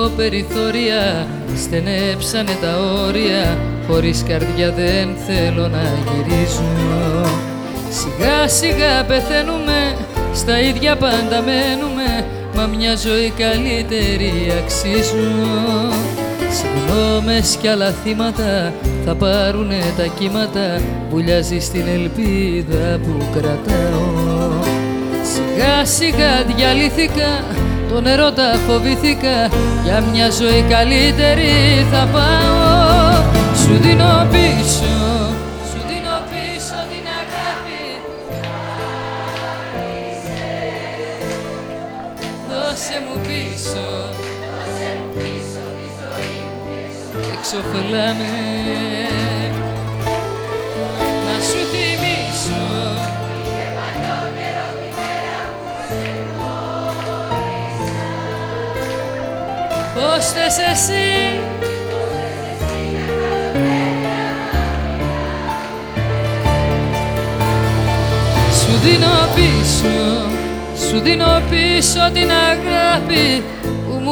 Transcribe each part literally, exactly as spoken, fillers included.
περιθώρια, στενέψανε τα όρια, χωρίς καρδιά δεν θέλω να γυρίζω. Σιγά σιγά πεθαίνουμε, στα ίδια πάντα μένουμε, μα μια ζωή καλύτερη αξίζω. Συγγνώμες κι άλλα θύματα θα πάρουνε τα κύματα, βουλιάζει στην ελπίδα που κρατάω. Σιγά σιγά διαλύθηκα, τον ερώτα φοβήθηκα, για μια ζωή καλύτερη θα πάω. Σου δίνω πίσω, σου δίνω πίσω την αγάπη. Δώσε μου πίσω, δώσε μου πίσω τη ζωή μου. Εξοφλάμε να σου θυμίσω πώς θες εσύ. Σου δίνω πίσω, σου δίνω πίσω την αγάπη που μου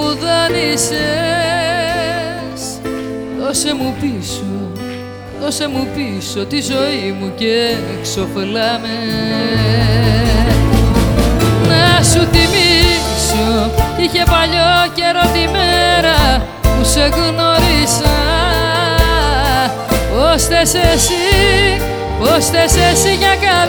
δάνεισες. Δώσε μου πίσω, δώσε μου πίσω τη ζωή μου και εξοφλάμε. Να σου θυμίσω, είχε παλιό καιρό τη μέρα που σε γνώρισα. Πώς θες εσύ, πώς θες εσύ για κάτι